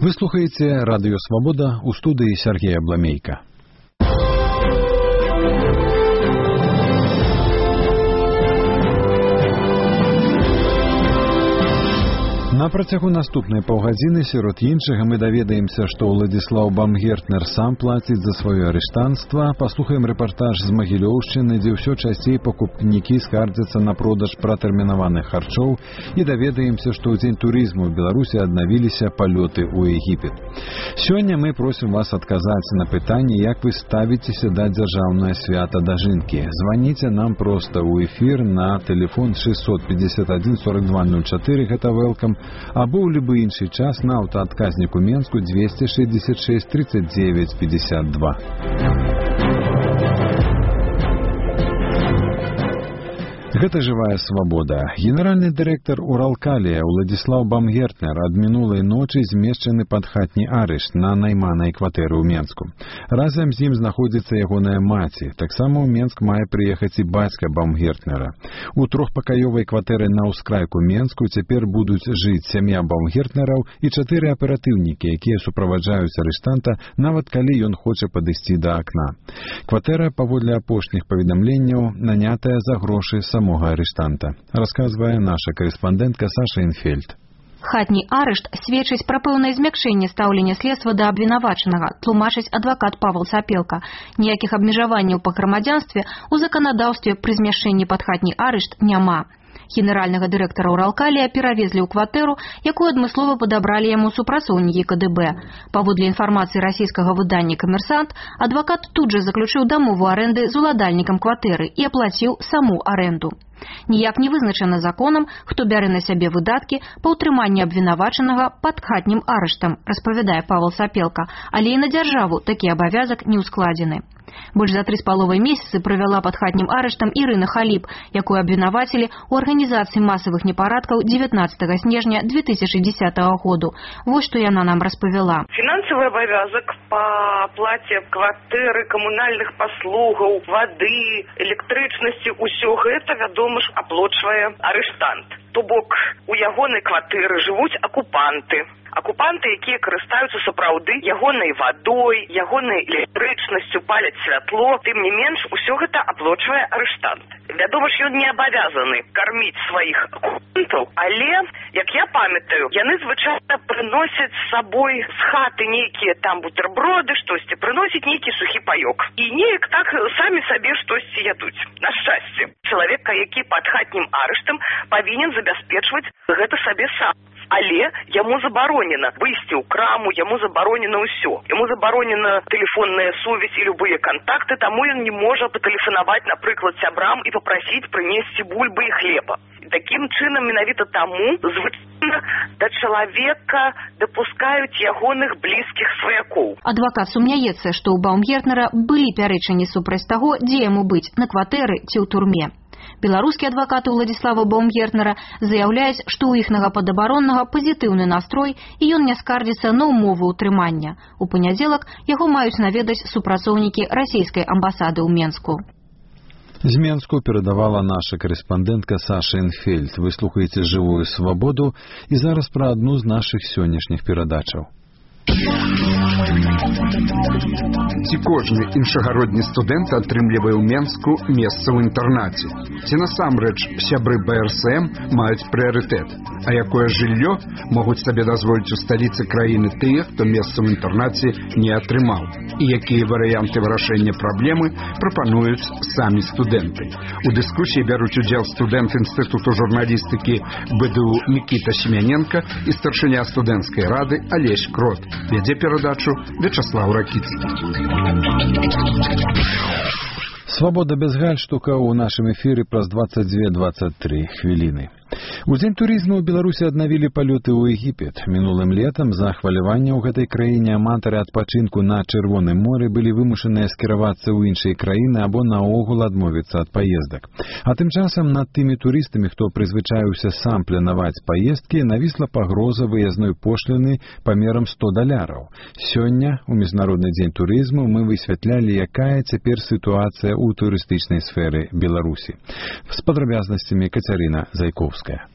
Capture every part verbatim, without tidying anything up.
Вы слухаеце радыё Свабода, у студыі Сергея Бламейка. На працягу наступнай паўгадзіны сярод іншага мы даведаемся, што Уладзіслаў Бамгертнер сам плаціць за сваё арыштанства. Паслухаем рэпартаж з Магілёўшчыны, дзе ўсё часцей пакупнікі скардзяцца на продаж пратэрмінаваных харчоў, і даведаемся, што ў дзень турызму ў Беларусі аднавіліся палёты ў Егіпет. Сёння мы просім вас адказаць на пытанне, як вы ставіцеся да дзяржаўнае свята дажынкі. Званіце нам проста ў эфір на тэлефон шестьсот пятьдесят один сорок два ноль четыре, гэта welcome, або ў любы іншы час на аўтаадказніку Менску двести шестьдесят шесть тридцать девять пятьдесят два. Гэта жывая свабода. Генеральны дырэктар Уралкалія Уладзіслаў Бамгертнер ад минулай ночы змешчаны пад хатні арышт на найманай кватэры ў Менску. Разам з ім знаходзіцца ягоная маці. Таксама ў Менск мае прыехаць і бацька Бамгертнера. У трохпакаёвай кватэры на ўскрайку Менску цяпер будуць жыць сям'я Бамгертнераў і чатыры аператыўнікі, якія суправаджаюць арыштанта, нават калі ён хоча падысці да акна. Кватэра, паводле апошніх паведамленняў, нанятая за грошы самога арыштанта, расказвае наша карэспандэнтка Саша Інфельд. Хатні арышт сведчыць пра пэўнае змякчэнне стаўлення следства да абвінавачанага, тлумачыць адвакат Павел Сапелка. Ніякіх абмежаванняў па грамадзянстве ў заканадаўстве пры змяшчэнні пад хатні арышт няма. Генеральнага дырэктара Уралкалія перавезлі ў кватэру, якую адмыслова падабралі яму супрацоўнікі ка дэ бэ. Паводле інфармацыі расійскага выдання «Камерсант», адвакат тут жа заключыў дамову арэнды з уладальнікам кватэры і аплаціў саму арэнду. Ніяк не вызначана законам, хто бярэ на сябе выдаткі па ўтрыманні абвінавачанага пад хатнім арыштам, распавядае Павел Сапелка, але і на дзяржаву такі абавязак не ўскладзены. Больш за тры з паловай месяцы правяла пад хатнім арыштам Ірына Халіп, якую абвінавацілі ў арганізацыі масавых непарадкаў дзевятнаццатага снежня две тысячи дзесятага году. Вось што яна нам распавяла. Фінансавы абавязак па аплаце кватэры, камунальных паслугаў, вады, электрычнасці, усё гэта, вядома ж, аплочвае арыштант. То бок у ягонай кватэры жывуць акупанты. Акупанты, якія карыстаюцца сапраўды ягонай вадой, ягонай электрычнасцю, паляць святло, тым не менш, усё гэта аплочвае арыштант. Вядома ж, ён не абавязаны карміць сваіх акупантаў, але, як я памятаю, яны звычайна прыносяць з сабой з хаты нейкія там бутерброды, штосьці, прыносяць нейкі сухі паёк. І неяк так самі сабе штосьці ядуць. На шчасце, чалавека, які пад хатнім арыштам, павінен забяспечваць гэта сабе сам. Але яму забаронена выйсці ў краму, яму забаронена ўсё. Яму забаронена тэлефонная сувязь і любыя кантакты, таму ён не можа патэлефанаваць, напрыклад, сябрам і папрасіць прынесці бульбы і хлеба. І такім чынам менавіта таму звычайна да чалавека дапускаюць ягоных блізкіх сваякоў. Адвакат сумняецца, што ў Бамгертнера былі пярэчанні супраць таго, дзе яму быць, на кватэры ці ў турме. Беларускі адвакат Уладзіслава Бамгертнера заяўляюць, што ў іхнага падабароннага пазітыўны настрой і ён не скардзіцца на ўмовы ўтрымання. У панядзелак яго маюць наведаць супрацоўнікі расійскай амбасады ў Менску. З Менску перадавала наша карэспандэнтка Саша Інфельд. Вы слухаеце жывую свабоду і зараз пра адну з нашых сённяшніх перадачаў. Ці кожны іншагародні студэнт атрымлівае ў Менску месца ў інтэрнаце? Ці насамрэч сябры бэ эр эс эм маюць прыярытэт? А якое жыллё могуць сабе дазволіць у сталіцы краіны тыя, хто месца ў інтэрнаце не атрымаў? І якія варыянты вырашэння праблемы прапануюць самі студэнты? У дыскусіі бяруць удзел студэнт інстытуту журналістыкі бэ дэ у Мікіта Семяненка і старшыня студэнцкай рады Алесь Крот. Вядзе перадачу Вячаслаў Ракіцкі. Свабода без гальштука ў нашым эфіры праз дваццаць дзве дваццаць тры хвіліны. У дзень турызму ў Беларусі аднавілі палёты ў Егіпет. Мінулым летам з-за хвалявання ў гэтай краіне аматары адпачынку на Чырвоным моры былі вымушаныя скіравацца ў іншыя краіны або наогул адмовіцца ад паездак. А тым часам над тымі турыстамі, хто прызвычаіўся сам планаваць паездкі, навісла пагроза выязной пошліны памерам сто даляраў. Сёння, у Міжнародны дзень турызму, мы высвятлялі, якая цяпер сітуацыя ў турыстычнай сферы Беларусі. З падрабязнасцямі Кацярына Зайковская.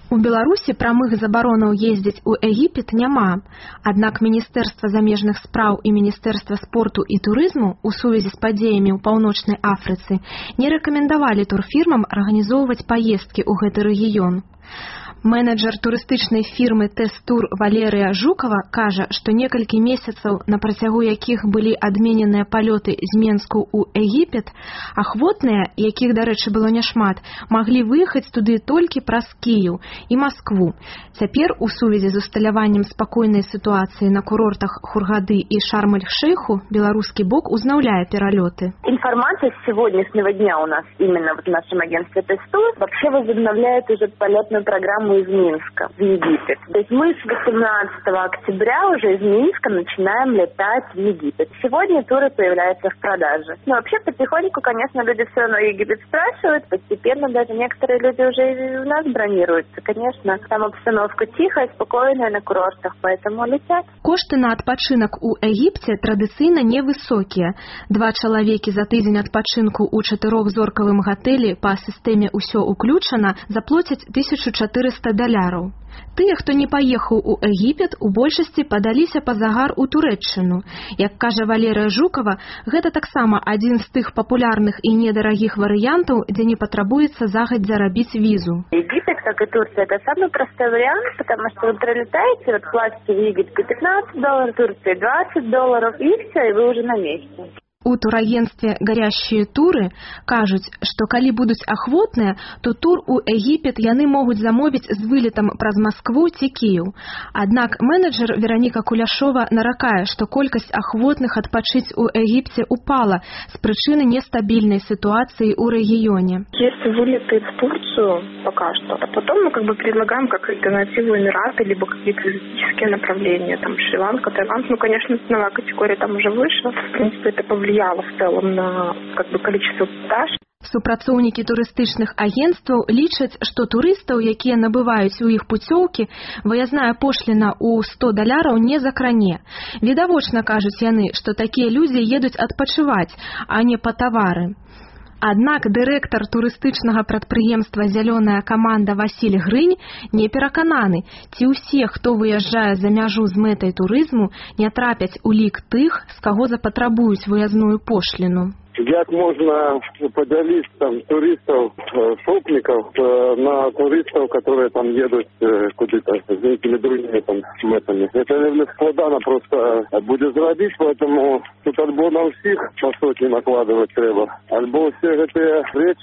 У Беларусі прамых забаронаў ездзіць у Егіпет няма. Аднак Міністэрства замежных спраў і Міністэрства спорту і турызму у сувязі з падзеямі ў Паўночнай Афрыцы не рэкамендавалі турфірмам арганізоўваць паездкі ў гэты рэгіён. Менеджер турыстычнай фірмы Тэс-Тур Валерыя Жукава кажа, што некалькі месяцаў, на працягу якіх былі адмененыя палёты з Менску ў Егіпет, ахвотныя, якіх, дарэчы, было няшмат, маглі выехаць туды толькі праз Кіеў і Маскву. Цяпер у сувязі з усталяваннем спакойнай сітуацыі на курортах Хургады і Шарм-эль-Шейху беларускі бок узнаўляе пералёты. Информация с сегодняшнего дня у нас именно в нашем агентстве Тэс-Тур вообще возобновляет уже полетную программу из Минска в Египет. То есть мы с восемнадцатого октября уже из Минска начинаем летать в Египет. Сегодня туры появляются в продаже. Но вообще потихоньку, конечно, люди все равно Египет спрашивают. Постепенно даже некоторые люди уже и у нас бронируются. Конечно, там обстановка тихая, спокойная на курортах, поэтому летят. Кошты на адпачынак у Егіпце традыцыйна невысокія. Два чалавекі за тыдзень адпачынку ў чатырохзоркавым гатэлі па сістэме «Усё уключана» заплоцяць тысячу чатырыста даляраў. Тыя, хто не паехаў у Егіпет, у большасці падаліся па загар у Турэччыну. Як кажа Валерыя Жукава, гэта таксама адзін з тых папулярных і недарагіх варыянтаў, дзе не патрабуецца загадзя рабіць візу. Египет, как и Турция, это самый простой вариант, потому что вы прилетаете, вот платите в Египте пятнадцать долларов, в Турции двадцать долларов, и все, и вы уже на месте. У турагентстве «Гарящие туры» кажуць, што калі будуць ахвотныя, то тур у Егіпет яны могуць замовіць з вылетам праз Маскву ці Кіеў. Аднак менеджер Вераніка Куляшова наракае, што колькасць ахвотных адпачыць у Егіпце упала з прычыны нестабільнай ситуации у регионе. Есть вылеты в Турцию пока что, а потом мы как бы предлагаем как альтернативу Эмираты, либо какие-то экзотические направления, там Шри-Ланка, Таиланд. Ну, конечно, ценовая категория там уже выше. В принципе, это повлияло в целом на как бы количество продаж. Супрацоўнікі турыстычных агенцтваў лічаць, што турыстаў, якія набываюць у іх пуцёўкі, выязная пошліна ў сто даляраў не закране. Відавочна кажуць яны, што такія людзі едуць адпачываць, а не па тавары. Аднак дырэктар турыстычнага прадпрыемства «Зялёная каманда» Васіль Грынь не перакананы, ці ўсе, хто выязджае за мяжу з мэтай турызму, не трапяць у лік тых, з каго запатрабуюць выязную пошліну. Як можна поділити там туристів, шопників на туристів, які там їдуть куди-то з якими другими там метами. Це не складно просто буде зробити, тому тут або на всіх по сотні накладувати треба, або всі ці речі,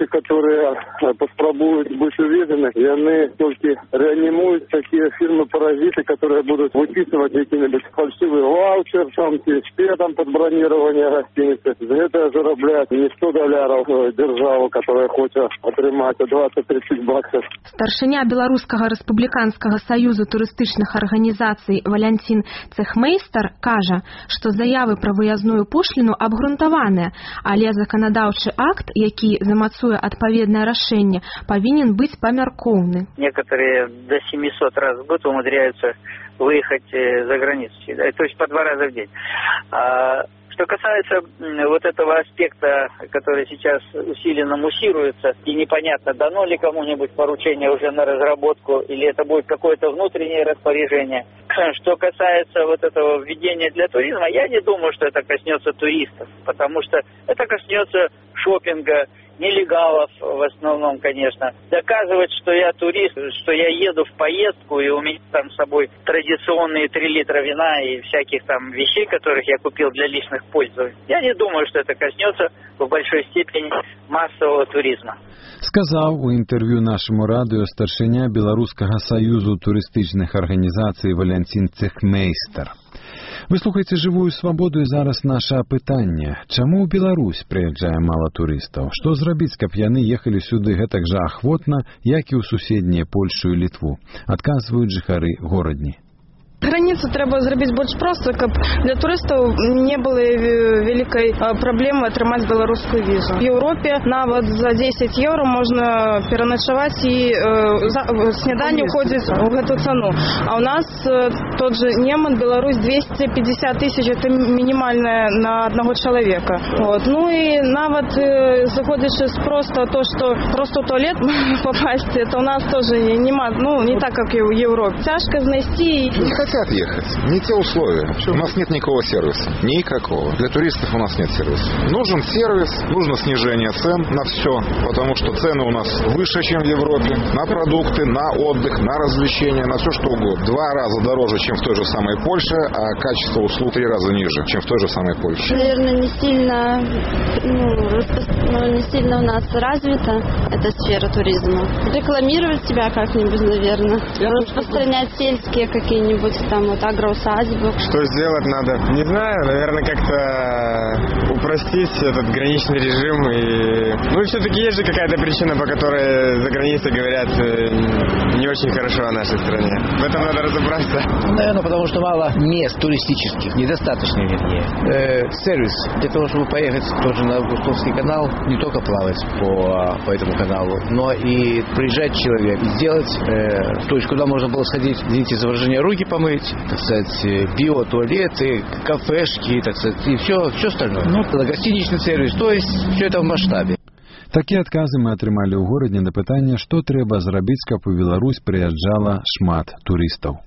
які поспробують бути увидені, вони тільки реанімують такі фірми-паразити, які будуть виписувати якісь фальшиві ваучер, там, ті там під бронювання гостиниці. За це заробляють не сто доляров державу, которая хочет отримать двадцать-тридцать баксов. Старшыня Беларускага рэспубліканскага саюзу турыстычных арганізацый Валянцін Цехмейстер кажа, што заявы пра выязную пошліну абгрунтаваныя, але заканадаўчы акт, які замацуе адпаведнае рашэнне, павінен быць памяркоўны. Некоторые до семисот раз в год умудряются выехать за границу, то есть по два раза в день. Что касается вот этого аспекта, который сейчас усиленно муссируется, и непонятно, дано ли кому-нибудь поручение уже на разработку, или это будет какое-то внутреннее распоряжение. Что касается вот этого введения для туризма, я не думаю, что это коснется туристов, потому что это коснется шопинга, нелегалов в основном, конечно. Доказывать, что я турист, что я еду в поездку, и у меня там с собой традиционные три литра вина и всяких там вещей, которых я купил для личных пользований. Я не думаю, что это коснется в большой степени массового туризма. Сказаў у інтэрв'ю нашаму радыё старшыня Беларускага саюзу турыстычных арганізацый Валянцін Цехмейстер. Вы слухаеце «Жывую свабоду» і зараз наша пытанне. Чаму ў Беларусь прыязджае мала турыстаў? Што зрабіць, каб яны ехалі сюды гэтак жа ахвотна, як і ў суседнія Польшу і Літву? Адказваюць жыхары горадні. Границу треба зробити більш просто, щоб для туристів не було великої проблеми отримати білоруську візу. В Європі навіть за десять євро можна переночувати і е, снідання входить в цю ціну. А у нас е, тот же Неман, Білорусь, двісті п'ятдесят тисяч, це мінімальне на одного чоловіка. Вот. Ну і навіть е, заходячи з просто то, що просто в туалет попасть, це у нас теж нема, ну, не так, як в Європі. Тяжко знайти. Не хотят ехать. Не те условия. У нас нет никакого сервиса. Никакого. Для туристов у нас нет сервиса. Нужен сервис, нужно снижение цен на все, потому что цены у нас выше, чем в Европе. На продукты, на отдых, на развлечения, на все что угодно. Два раза дороже, чем в той же самой Польше, а качество услуг три раза ниже, чем в той же самой Польше. Наверное, не сильно, ну, распро... не сильно у нас развита эта сфера туризма. Рекламировать себя как-нибудь, наверное. Распространять сельские какие-нибудь там вот агроусадьбы. Что сделать надо? Не знаю, наверное, как-то упростить этот граничный режим. И... Ну и все-таки есть же какая-то причина, по которой за границей говорят не очень хорошо о нашей стране. В этом надо разобраться. Наверное, потому что мало мест туристических, недостаточно, вернее. Э, сервис для того, чтобы поехать тоже на Августовский канал, не только плавать по, по этому каналу, но и приезжать человек, сделать, э, то есть куда можно было сходить, извините за выражение, руки помыть, так сказать, биотуалеты, кафешки, так сказать, и все, все остальное. Ну, гостиничный сервис, то есть все это в масштабе. Такія адказы мы атрымалі ў горадзе на пытанне, што трэба зрабіць, каб у Беларусь прыязджала шмат турыстаў.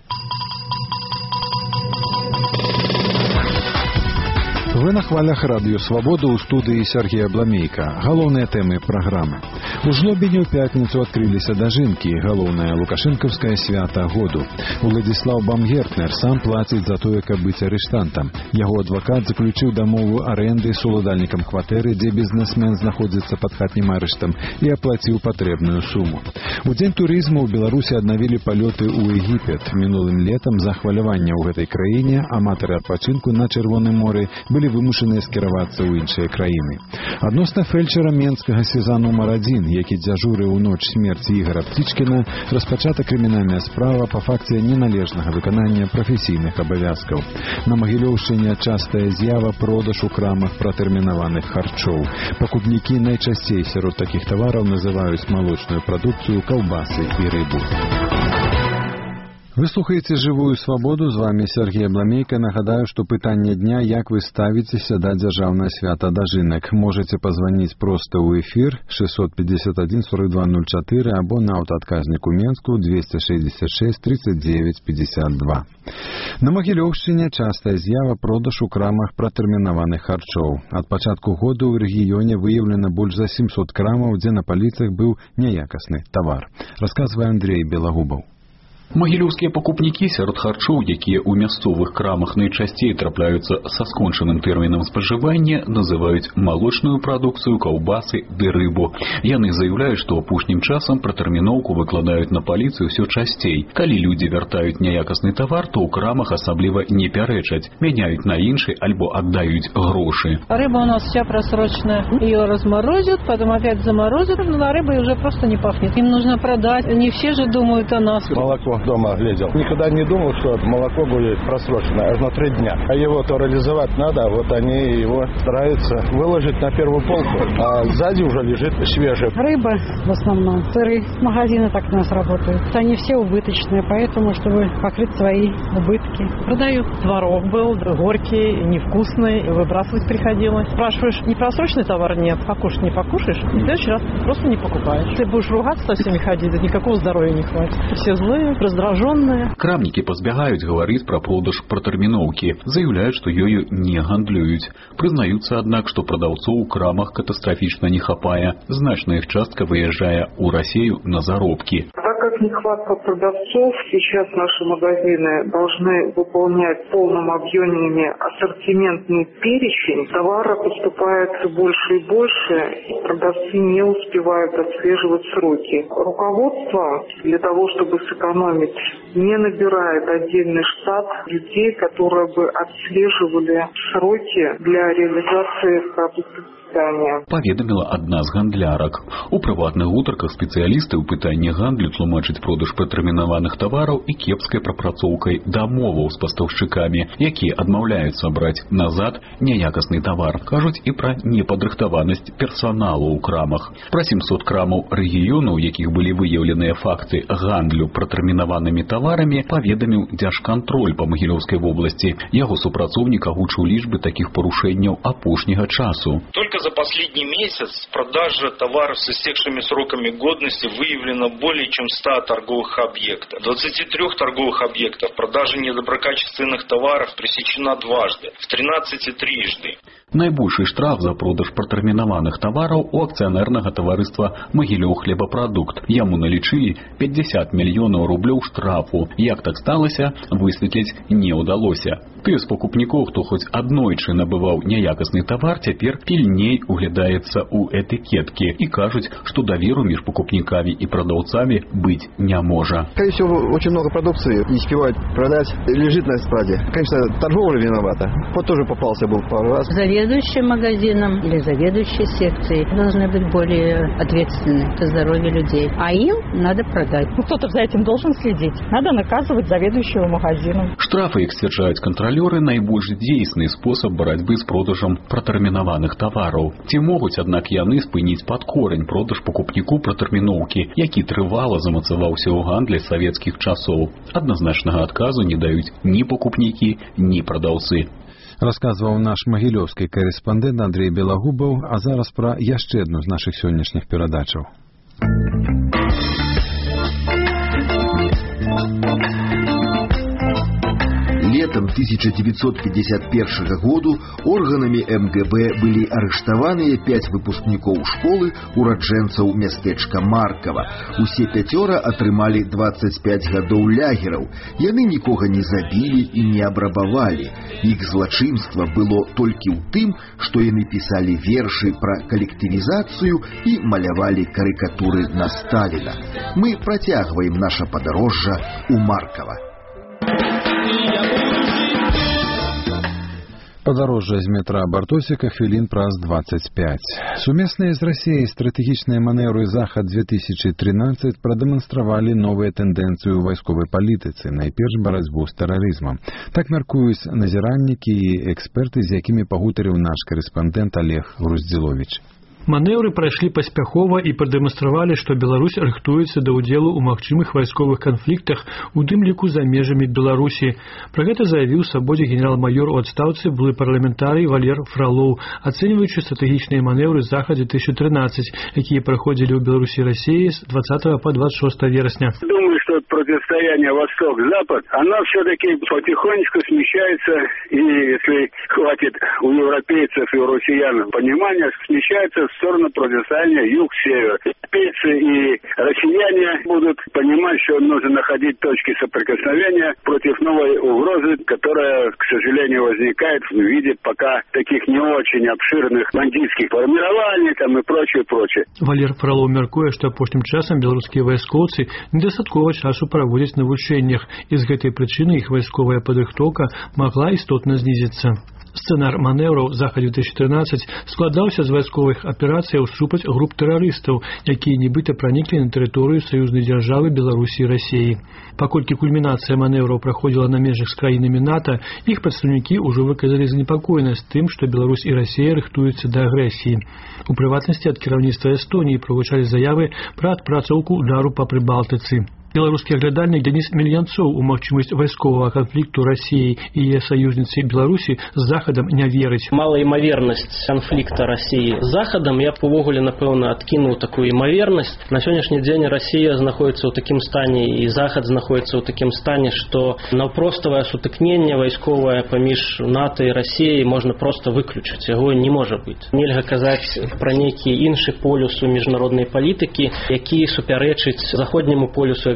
Вы на хвалях радыё Свабода ў студыі Сергея Бламейка. Галоўныя тэмы праграмы. У Жлобіне ў пятніцу адкрыліся дажынкі, галоўнае лукашэнкаўскае свята году. Уладзіслаў Бамгертнер сам плаціць за тое, каб быць арыштантам. Яго адвакат заключыў дамову арэнды з уладальнікам кватэры, дзе бізнесмен знаходзіцца пад хатнім арыштам, і аплаціў патрэбную суму. У дзень турызму ў Беларусі аднавілі палёты ў Егіпет. Мінулым летам за хваляванне ў гэтай краіне аматары адпачынку на Чырвоным моры былі вымушаныя скіравацца ў іншыя краіны. Адносна фельчара менскага сеза нумар адзін, які дзяжурыў у ноч смерці Ігора Птічкіна, распачата крымінальная справа па факце неналежнага выканання прафесійных абавязкаў. На Магілёўшчыне частая з'ява продаж у крамах пратэрмінаваных харчоў. Пакупнікі найчасцей сярод такіх тавараў называюць малочную прадукцыю, каўбасы і рыбу. Вы слухаеце «Жывую свабоду», з вами Сергей Бламейка. Нагадаю, што пытанне дня, як вы ставіцеся да дзяржаўнае свята дажынак. Можете позвоніць проста ў эфір шестьсот пятьдесят один сорок два ноль четыре або на аўтаадказнік у Менску двести шестьдесят шесть тридцать девять пятьдесят два. На Магілёўшчыне частая з'ява продаж у крамах пратэрмінаваных харчоў. Ад пачатку года ў рэгіёне выяўлена больш за семьсот крамаў, дзе на паліцах быў няякасны тавар. Расказвае Андрей Белагубаў. Магілёўскія пакупнікі сярод харчоў, якія ў мясцовых крамах найчасцей трапляюцца са скончаным тэрмінам спажывання, называюць малочную прадукцыю, каўбасы ды рыбу. Яны заяўляюць, што апошнім часам пратэрміноўку выкладаюць на паліцыю ўсё часцей. Калі людзі вяртаюць няякасны тавар, то ў крамах асабліва не пярэчаць, мяняюць на іншы альбо аддаюць грошы. Рыба у нас вся просроченная. Ее разморозят, потом опять заморозят, но на рыбой уже просто не пахнет. Им нужно продать. Не все же думают о нас. Молоко дома глядел. Никогда не думал, что молоко будет просрочено аж на три дня. А его то реализовать надо, вот они его стараются выложить на первую полку, а сзади уже лежит свежее. Рыба в основном, сыры, магазины так у нас работают. Они все убыточные, поэтому, чтобы покрыть свои убытки. Продаю. Творог был, горький, невкусный, выбрасывать приходилось. Спрашиваешь, не просроченный товар? Нет. Покушать не покушаешь, и в следующий раз просто не покупаешь. Ты будешь ругаться со всеми ходить, никакого здоровья не хватит. Все злые, раздраженные. Крамнікі пазбягаюць гаварыць пра продаж пратэрміноўкі, заяўляюць, што ёю не гандлююць. Прызнаюцца, аднак, што прадаўцоў у крамах катастрафічна не хапае. Значная іх частка выязджае ў Расею на заробкі. Так как нехватка продавцов, сейчас наши магазины должны выполнять в полном объеме ассортиментный перечень. Товара поступает все больше и больше, и продавцы не успевают отслеживать сроки. Руководство для того, чтобы сэкономить, не набирает отдельный штат людей, которые бы отслеживали сроки для реализации продуктов питания. Паведаміла адна з гандлярак. У прыватных гутарках спецыялісты ў пытанні гандлю тлумачаць продаж пратэрмінаваных тавараў і кепскай прапрацоўкай дамоваў з пастаўшчыкамі, якія адмаўляюцца браць назад няякасны тавар. Кажуць і пра непадрыхтаванасць персаналу ў крамах. Пра сямсот крамаў рэгіёну, у якіх былі выяўленыя факты гандлю пратэрмінаванымі таварамі, паведаміў Дзяржкантроль па Магілёўскай вобласці. Яго супрацоўнік агучыў лічбы такіх парушэнняў апошняга часу. Только за последний месяц продажа товаров с истекшими сроками годности выявлено более чем ста торговых объектов. В двадцати трёх торговых объектах продажа недоброкачественных товаров пресечена дважды, в тринадцати трижды. Найбольшы штраф за продаж пратэрмінаваных тавараў у акцыянернага таварыства Магілёў хлебапрадукт. Яму налічылі пятьдесят мільёнаў рублёў штрафу. Як так сталася, высветліць не ўдалося. Тыя з пакупнікоў, хто хоць аднойчы набываў няякасны тавар, цяпер пільней углядаецца ў этыкеткі і кажуць, што даверу між пакупнікамі і прадаўцамі быць не можа. Скорее всего, очень много продукции не успевают продать, лежит на складе. Конечно, торговля виновата. Вот тоже попался был пару раз. Заведующим магазином или заведующей секцией должны быть более ответственны за здоровье людей. А им надо продать. Ну, кто-то за этим должен следить. Надо наказывать заведующего магазином. Штрафы, як сцвярджаюць кантралёры, найбольш дзейсны спосаб барацьбы з продажам пратэрмінаваных тавараў. Ці могуць, аднак, яны спыніць пад корень продаж пакупніку пратэрміноўкі, які трывала замацаваўся ў гандлі савецкіх часоў. Адназначнага адказу не даюць ні пакупнікі, ні прадаўцы. Расказваў наш магілёўскі карэспандэнт Андрей Белагубаў, а зараз пра яшчэ адну з нашых сённяшніх перадачаў. Летом тысяча девятьсот пятьдесят первого году органами эм гэ бэ были арыштаваныя пять выпускников школы ураджэнцаў мястэчка Маркова. Усе пяцёра атрымалі двадцать пять гадоў лягераў. Яны нікога не забілі і не абрабавалі. Іх злачынства было толькі ў тым, што яны пісалі вершы пра калектывізацыю і малявалі карыкатуры на Сталіна. Мы працягваем наша падарожжа ў Маркова. Падарожжа з метра Бартосіка хвілін праз двадцать пять. Сумесныя з Расіяй стратэгічныя манеўры Захад две тысячи тринадцать прадэманстравалі новыя тэндэнцыі ў вайсковай палітыцы, найперш барацьбу з тэрарызмам. Так мяркуюць назіраннікі і эксперты, з якімі пагутарыў наш карэспандэнт Олег Груздзіловіч. Манеўры прайшлі паспяхова і прадэманстравалі, што Беларусь рыхтуецца да ўдзелу ў магчымых вайсковых канфліктах, у тым ліку за межамі Беларусі. Пра гэта заявіў свабодзе генерал-маёр у адстаўцы былы парламентарый Валер Фролоў, ацэньваючы стратэгічныя манеўры Захад две тысячи тринадцать, якія праходзілі ў Беларусі і Расіі з двадцатого по двадцать шестое вересня. Думаю, что противостояние Восток-Запад, оно все-таки потихонечку смещается, и если хватит у европейцев и у россиян понимания, смещается в сторону противостояния юг-север. Европейцы и россияне будут понимать, что нужно находить точки соприкосновения против новой угрозы, которая, к сожалению, возникает в виде пока таких не очень обширных бандитских формирований там и прочее, прочее. Валер Фролоў мяркуе, што апошнім часам беларускія вайскоўцы недастаткова часу праводзяць на вучэннях, і з гэтай прычыны іх вайсковая падрыхтоўка магла істотна знізіцца. Сцэнар манеўраў Захад две тысячи тринадцать складаўся з вайсковых аперацыяў супраць груп тэрарыстаў, якія нібыта праніклі на тэрыторыю саюзнай дзяржавы Беларусі і Расіі. Паколькі кульмінацыя манеўраў праходзіла на межах з краінамі НАТО, іх прадстаўнікі ўжо выказалі занепакоенасць тым, што Беларусь і Расія рыхтуюцца да агрэсіі. У прыватнасці ад кіраўніцтва Эстоніі прагучалі заявы пра адпрацоўку удару па Прыбалтыцы. Беларускі аглядальнік Денис Мельянцоў у магчымасць вайсковага канфлікту Расіі і яе саюзніцы Беларусі з Захадам не верыць. Малаімавернасць канфлікта Расіі з Захадам я б увогуле, напэўна, адкінуў такую імавернасць. На сённяшні дзень Расія знаходіцца ў такім стане і Захад знаходіцца ў такім стане, што наўпроставае сутыкненне вайсковае паміж НАТО і Расіяй можна проста выключыць. Яго не можа быць. Нельга казаць пра нейкі іншы полюс у міжнароднай палітыкі, які супярэчыць заходняму полюсу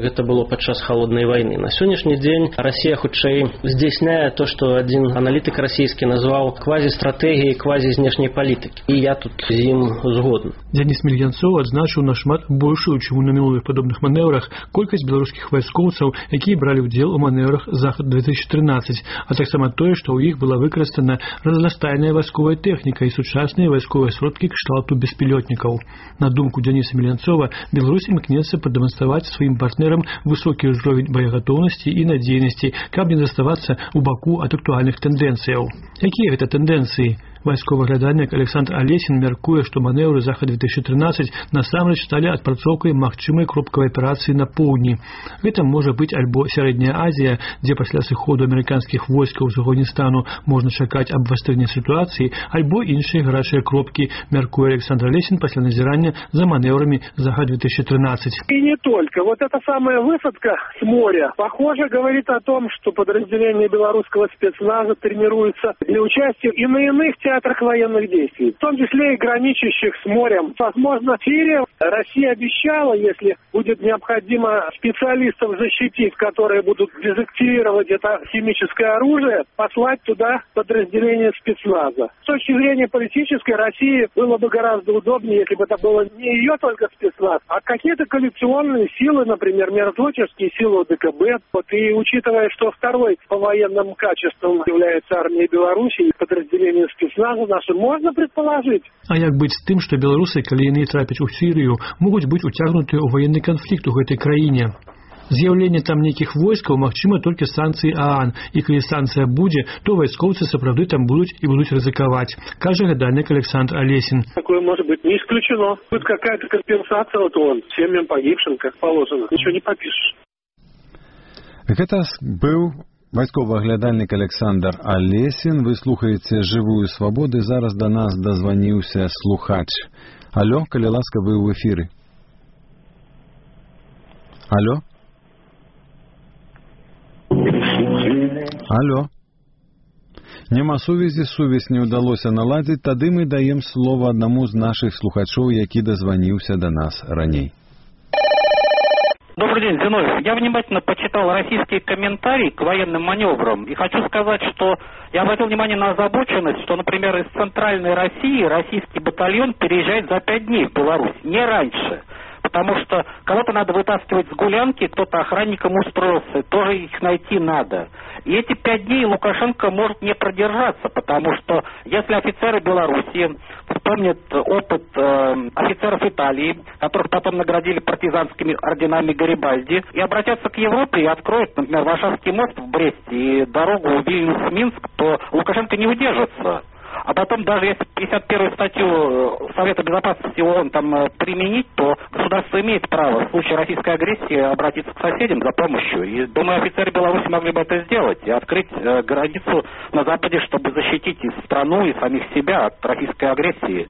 гэта было падчас халоднай вайны. На сённяшні дзень Расія хутчэй здзяйсняе то, што адзін аналітык расійскі назваў квазістратэгіяй квазізнешняй палітыкі. І я тут з ім згодны. Дзяніс Мільянцоў адзначыў нашмат большую, чым на мінулых падобных манеўрах, колькасць беларускіх вайскоўцаў, якія бралі ўдзел у манеўрах Захад две тысячи тринадцать, а таксама тое, што ў іх была выкарыстана разнастайная вайсковая тэхніка і сучасныя вайсковыя сродкі кшталту беспілётнікаў. На думку Дзяніса Мільянцова, Беларусь імкнецца прадэманстраваць сваім партнерам высокі ўзровень баягатоўнасці і надзейнасці, каб не заставацца ў баку ад актуальных тэндэнцыяў. Якія гэта тэндэнцыі? Вайсковы глядальнік Александр Алесін мяркуе, што манеўры Захад две тысячи тринадцать насамрэч сталі адпрацоўкай магчымай кропкавай аперацыі на поўдні. Гэта можа быць альбо Сярэдняя Азія, дзе пасля сыходу амерыканскіх войскаў з Афганістану можна чакаць абвастрэння сітуацыі, альбо іншыя гарачыя кропкі, мяркуе Александр Алесін пасля назірання за манеўрамі Захад две тысячи тринадцать. И не только. Вот эта самая высадка с моря, похоже, говорит о том, что подразделения белорусского спецназа тренируются для участия и на иных театрах военных действий, в том числе и граничащих с морем. Возможно, в Сирии Россия обещала, если будет необходимо специалистов защитить, которые будут дезактивировать это химическое оружие, послать туда подразделение спецназа. С точки зрения политической, России было бы гораздо удобнее, если бы это было не ее только спецназ, а какие-то коллекционные силы, например, миротворческие силы ОДКБ. Вот, и учитывая, что второй по военным качествам является армия Беларуси и подразделение спецназа, нашим можно предположить. А як быць з тым, што беларусы, калі яны трапяць у Сірыю, могуць быць уцягнутыя ў ваенны канфлікт у гэтай краіне? З'яўленне там нейкіх войскаў магчыма толькі санкцыі ААН, і калі санкцыя будзе, то вайскоўцы сапраўды там будуць і будуць рызыкаваць, кажа гадальнік Александр Алесін. Такое может быть не исключено. Будет какая-то компенсация вот он семьям погибшим, как положено. Ничего не попишешь. Гэта быў вайсковы аглядальнік Александр Алесін. Вы слухаеце «Жывую свабоду», і зараз да нас дазваніўся слухач. Алло, калі ласка, вы ў эфіры. Алло? Алло. Няма сувязі, сувязь не ўдалося наладзіць, тады мы даем слово аднаму з нашых слухачоў, які дазваніўся да нас раней. Добрый день, Зиновьев. Я внимательно почитал российские комментарии к военным маневрам и хочу сказать, что я обратил внимание на озабоченность, что, например, из центральной России российский батальон переезжает за пять дней в Беларусь, не раньше. Потому что кого-то надо вытаскивать с гулянки, кто-то охранником устроился, тоже их найти надо. И эти пять дней Лукашенко может не продержаться, потому что если офицеры Белоруссии вспомнят опыт э, офицеров Италии, которых потом наградили партизанскими орденами Гарибальди, и обратятся к Европе и откроют, например, Варшавский мост в Бресте и дорогу Вильнюс-Минск, то Лукашенко не удержится. А потом, даже если пятьдесят первую статью Совета Безопасности ООН там применить, то государство имеет право в случае российской агрессии обратиться к соседям за помощью. И, думаю, офицеры Беларуси могли бы это сделать и открыть э, границу на Западе, чтобы защитить и страну, и самих себя от российской агрессии.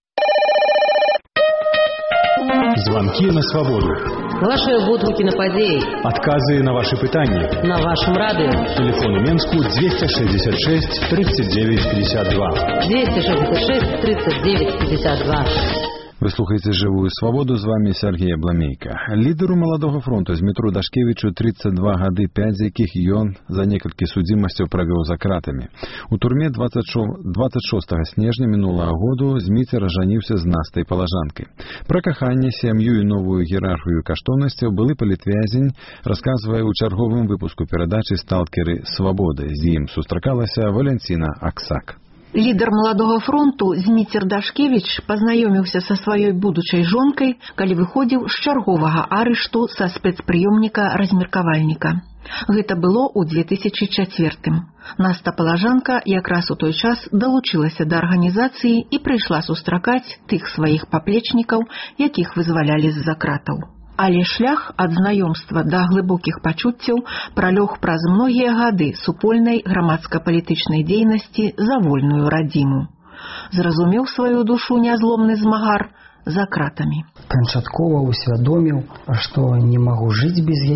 Звонки на свободу. Ваши водгуки на подеи. Отказы на ваши питания. На вашем радио. Телефон Менску двести шестьдесят шесть тридцать девять пятьдесят два. двести шестьдесят шесть тридцать девять пятьдесят два. Вы слухаеце «Жывую свабоду», з вами Сергей Абламейка. Лідару Маладога фронту Змітру Дашкевічу тридцать два гады, пять з якіх ён за некалькі судзімасцяў правёў за кратамі. У турме двадцать шостага снежня мінулага году Зміцер ажаніўся з Настай Палажанкай. Пра каханне, сям'ю і новую іерархію каштоўнасцяў былы палітвязень расказвае ў чарговым выпуску перадачы «Сталкеры свабоды». З ім сустракалася Валянціна Аксак. Лідар Маладога фронту Зміцер Дашкевіч пазнаёміўся са сваёй будучай жонкай, калі выходзіў з чарговага арышту са спецпрыёмніка размеркавальніка. Гэта было ў две тысячы чацвёртым. Наста Палажанка якраз у той час далучылася да арганізацыі і прыйшла сустракаць тых сваіх паплечнікаў, якіх вызвалялі з-за кратаў. Але шлях ад знаёмства да глыбокіх пачуццяў пралёг праз многія гады супольнай грамадска-палітычнай дзейнасці за вольную радзіму. Зразумеў сваю душу нязломны змагар за кратамі. Канчаткова усвядоміў, што не магу жыць без яе,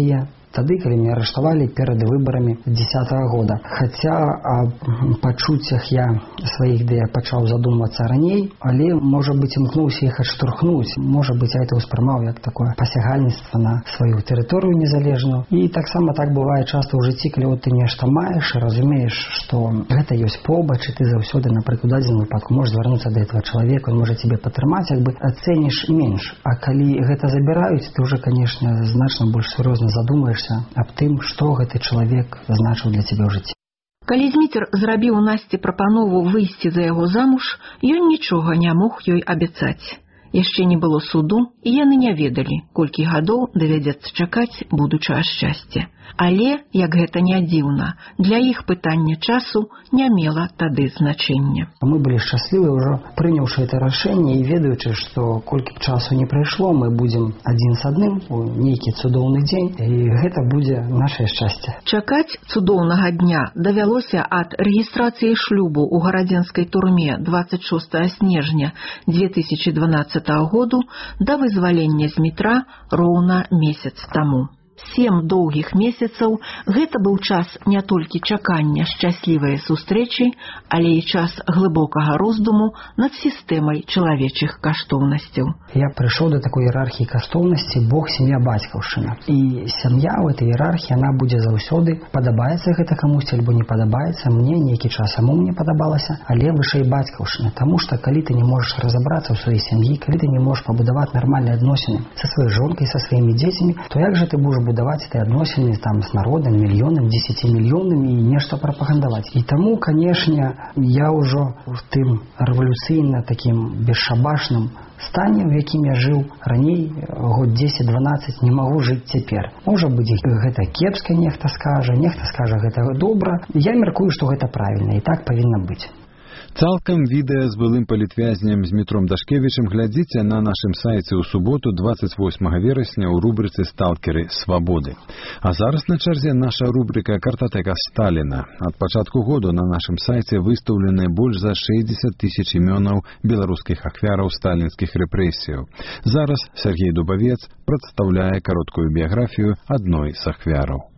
тады, калі мяне арыштавалі перад выбарамі дзесятага года. Хаця аб пачуццях я сваіх ідэй пачаў задумвацца раней, але, можа быць, імкнуўся іх адштурхнуць. Можа быць, я это ўспрымаў як такое пасягальніцтва на сваю тэрыторыю незалежную. І таксама так бывае часта ў жыцці, калі вот ты нешта маеш і разумееш, што гэта ёсць побач, і ты заўсёды, напрыклад, дадзеным выпадку можаш звярнуцца да этого чалавека, он можа цябе падтрымаць, як бы ацэніш менш. А калі гэта забіраюць, ты ўжо, канешне, значна больш сур'ёзна задумаешся аб тым, што гэты чалавек значыў для цябе ў жыцці. Калі Зміцер зрабіў Насці прапанову выйсці за яго замуж, ён нічога не мог ёй абяцаць. Яшчэ не было суду, і яны не ведалі, колькі гадоў давядзецца чакаць будучага шчасця. Але, як гэта не дзіўна, для іх пытанне часу не мела тады значэння. Мы былі шчаслівы, ўжо прыняўшы это рашэнне і ведаючы, што колькі б часу не прайшло, мы будзем адзін з адным у нейкі цудоўны дзень, і гэта будзе нашае шчасце. Чакаць цудоўнага дня давялося ад рэгістрацыі шлюбу ў гарадзенскай турме дваццаць шостага снежня две тысячи дванаццатага году да вызвалення з метра роўна месяц таму. Сем доўгіх месяцаў гэта быў час не толькі чакання шчаслівай сустрэчы, але і час глыбокага роздуму над сістэмай чалавечых каштоўнасцяў. Я прыйшоў да такой іерархіі каштоўнасці Бог, сям'я, бацькаўшчына. І сям'я ў этой іерархіі, яна будзе заўсёды, падабаецца гэта камусьці альбо не падабаецца, мне нейкі час саму мне падабалася, але вышэй бацькаўшчына, таму што калі ты не можаш разабрацца ў сваёй сям'і, калі ты не можаш пабудаваць нармальныя адносіны са сваёй жонкай, са сваімі дзецьмі, то як жа ты будаш будаваць эти адносіны там з народам, мільёнам, дзесяцімільённым і нешта прапагандаваць. І таму, канешне, я ўжо в тым рэвалюцыйна такім бесшабашным стане, у якім я жыў раней, год дзесяць-дванаццаць, не магу жыць цяпер. Можа быць, гэта кепска нехта скажа, нехта скажа, гэта добра. Я мяркую, што гэта правільна, і так павінна быць. Цалкам відэа з былым палітвязнем Змітром Дашкевічам глядзіце на нашым сайце ў суботу дваццаць восьмага верасня ў рубрыцы «Сталкеры свабоды». А зараз на чарзе наша рубрика «Картатэка Сталіна». Ад пачатку году на нашым сайце выстаўлены больш за шэсцьдзесят тысяч імёнаў беларускіх ахвяраў сталінскіх рэпрэсіяў. Зараз Сергей Дубавец прадстаўляе кароткую біяграфію адной з ахвяраў.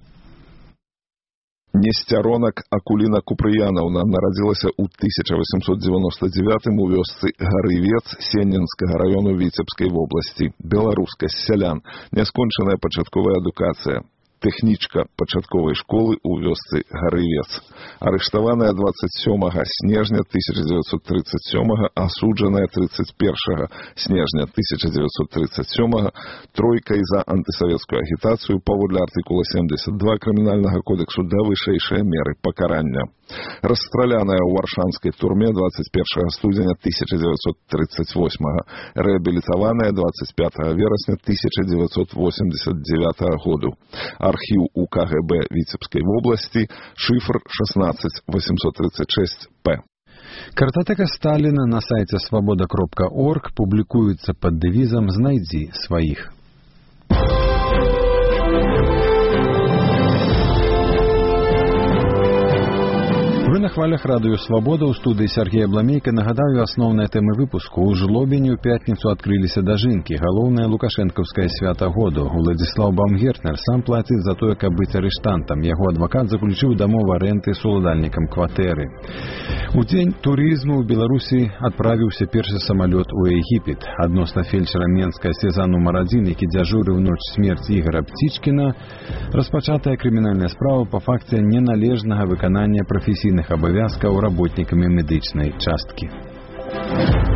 Несцяронак Акуліна Купрыянаўна нарадзілася ў тысяча восемьсот девяносто девятым у вёсцы Гарывец Сенненскага раёну Віцебскай вобласці. Беларускасць сялян, няскончаная пачатковая адукацыя. Тэхнічка пачатковай школы ў вёсцы Гарывец. Арыштаваная дваццаць сёмага снежня тысяча девятьсот тридцать сёмага, асуджаная тридцать первага снежня тысяча девятьсот тридцать сёмага тройкай за антысавецкую агітацыю паводле артыкула семьдесят два крымінальнага кодексу да вышэйшыя меры пакарання. Расстраляная ў варшанскай турме двадцать первага студзеня тысяча девятьсот тридцать восьмага, рэабілітаваная двадцать пятага верасня тысяча девятьсот восемьдесят девятага году. Архіў у ка гэ бэ Віцебскай вобласці, шифр шестнадцать восемьсот тридцать шесть пэ. Картатэка Сталіна на сайце свабода кропка орг публікуецца пад дэвізам «Знайдзі сваіх». Вы на хвалях радыё «Свабода» ў студыі Сергея Бламейка. Нагадаю асноўныя тэмы выпуску. У жлобені ў пятніцу адкрыліся дажынкі. Галоўнае лукашэнкаўскае свята году. Уладзіслаў Бамгертнер сам плаціць за тое, каб быць арыштантам. Яго адвакат заключыў дамову арэнды з уладальнікам кватэры. У дзень турызму ў Беларусі адправіўся першы самалёт у Егіпет. Адносна фельчара Менска Сеза нумар адзін, які дзяжурыў ноч смерці Ігора Пцічкіна, распачатая крымінальная справа па факце неналежнага выканання прафесійных абавязкаў работнікамі медычнай часткі.